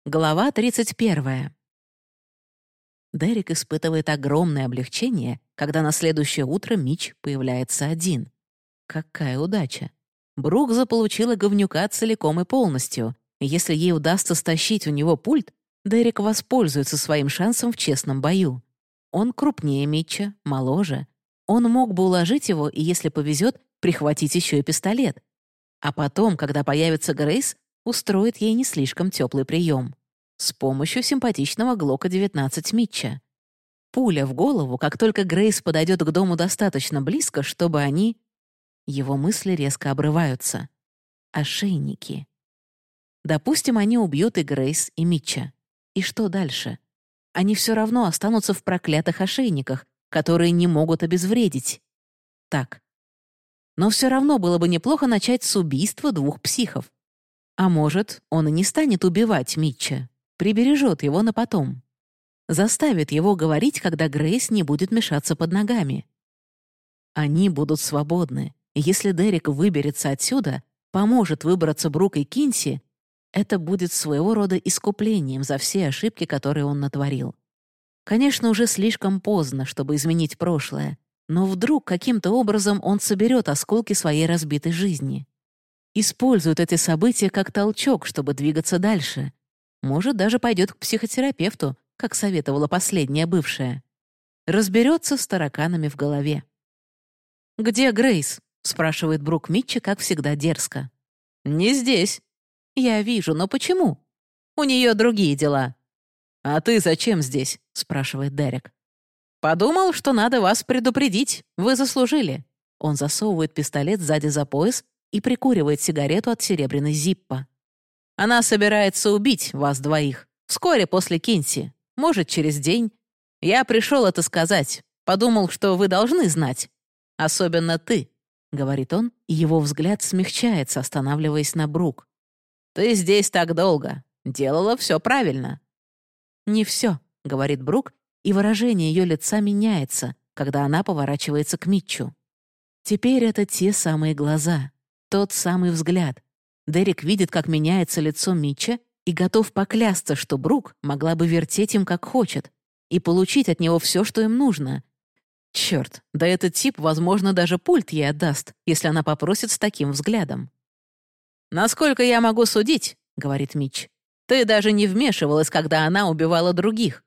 Глава 31. Дерек испытывает огромное облегчение, когда на следующее утро Митч появляется один. Какая удача! Брук заполучила говнюка целиком и полностью, и если ей удастся стащить у него пульт, Дерек воспользуется своим шансом в честном бою. Он крупнее Митча, моложе. Он мог бы уложить его и, если повезет, прихватить еще и пистолет. А потом, когда появится Грейс, устроит ей не слишком теплый прием. С помощью симпатичного Глока-19 Митча. Пуля в голову, как только Грейс подойдет к дому достаточно близко, чтобы они... Его мысли резко обрываются. Ошейники. Допустим, они убьют и Грейс, и Митча. И что дальше? Они все равно останутся в проклятых ошейниках, которые не могут обезвредить. Так. Но все равно было бы неплохо начать с убийства двух психов. А может, он и не станет убивать Митча, прибережет его на потом. Заставит его говорить, когда Грейс не будет мешаться под ногами. Они будут свободны, и если Дерек выберется отсюда, поможет выбраться Брук и Кинси, это будет своего рода искуплением за все ошибки, которые он натворил. Конечно, уже слишком поздно, чтобы изменить прошлое, но вдруг каким-то образом он соберет осколки своей разбитой жизни. Использует эти события как толчок, чтобы двигаться дальше. Может, даже пойдет к психотерапевту, как советовала последняя бывшая. Разберется с тараканами в голове. «Где Грейс?» — спрашивает Брук Митча, как всегда дерзко. «Не здесь». «Я вижу, но почему?» «У нее другие дела». «А ты зачем здесь?» — спрашивает Дерек. «Подумал, что надо вас предупредить. Вы заслужили». Он засовывает пистолет сзади за пояс и прикуривает сигарету от серебряной зиппа. «Она собирается убить вас двоих. Вскоре после Кинси. Может, через день. Я пришел это сказать. Подумал, что вы должны знать. Особенно ты», — говорит он, и его взгляд смягчается, останавливаясь на Брук. «Ты здесь так долго. Делала все правильно». «Не все», — говорит Брук, и выражение ее лица меняется, когда она поворачивается к Митчу. Теперь это те самые глаза, тот самый взгляд. Дерек видит, как меняется лицо Митча, и готов поклясться, что Брук могла бы вертеть им как хочет и получить от него все, что им нужно. Черт, да этот тип, возможно, даже пульт ей отдаст, если она попросит с таким взглядом. «Насколько я могу судить», — говорит Митч, «ты даже не вмешивалась, когда она убивала других».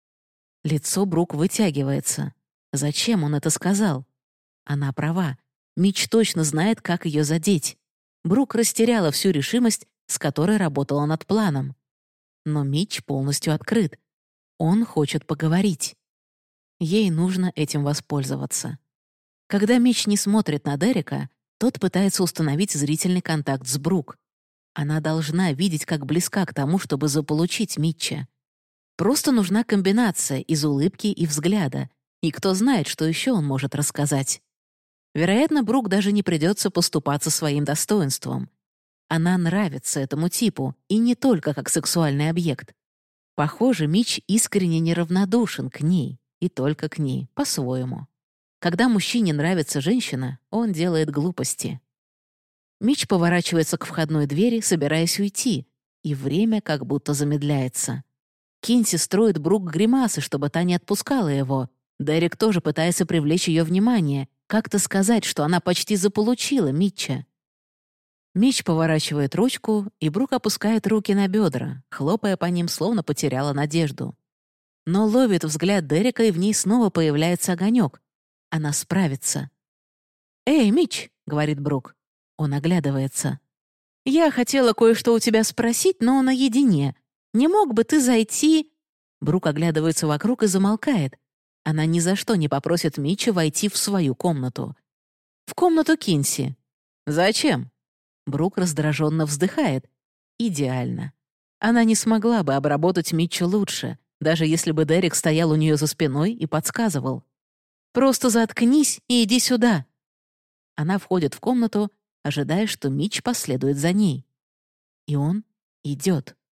Лицо Брук вытягивается. Зачем он это сказал? Она права. Митч точно знает, как ее задеть. Брук растеряла всю решимость, с которой работала над планом. Но Митч полностью открыт. Он хочет поговорить. Ей нужно этим воспользоваться. Когда Митч не смотрит на Дерека, тот пытается установить зрительный контакт с Брук. Она должна видеть, как близка к тому, чтобы заполучить Митча. Просто нужна комбинация из улыбки и взгляда, и кто знает, что еще он может рассказать. Вероятно, Брук даже не придется поступаться своим достоинством. Она нравится этому типу, и не только как сексуальный объект. Похоже, Митч искренне неравнодушен к ней, и только к ней, по-своему. Когда мужчине нравится женщина, он делает глупости. Митч поворачивается к входной двери, собираясь уйти, и время как будто замедляется. Кинси строит Брук гримасы, чтобы та не отпускала его. Дерек тоже пытается привлечь ее внимание, как-то сказать, что она почти заполучила Митча. Митч поворачивает ручку, и Брук опускает руки на бедра, хлопая по ним, словно потеряла надежду. Но ловит взгляд Дерека, и в ней снова появляется огонек. Она справится. «Эй, Митч!» — говорит Брук. Он оглядывается. «Я хотела кое-что у тебя спросить, но наедине. Не мог бы ты зайти...» Брук оглядывается вокруг и замолкает. Она ни за что не попросит Митча войти в свою комнату. В комнату Кинси. «Зачем?» Брук раздраженно вздыхает. Идеально. Она не смогла бы обработать Митча лучше, даже если бы Дерек стоял у нее за спиной и подсказывал. «Просто заткнись и иди сюда». Она входит в комнату, ожидая, что Митч последует за ней. И он идет.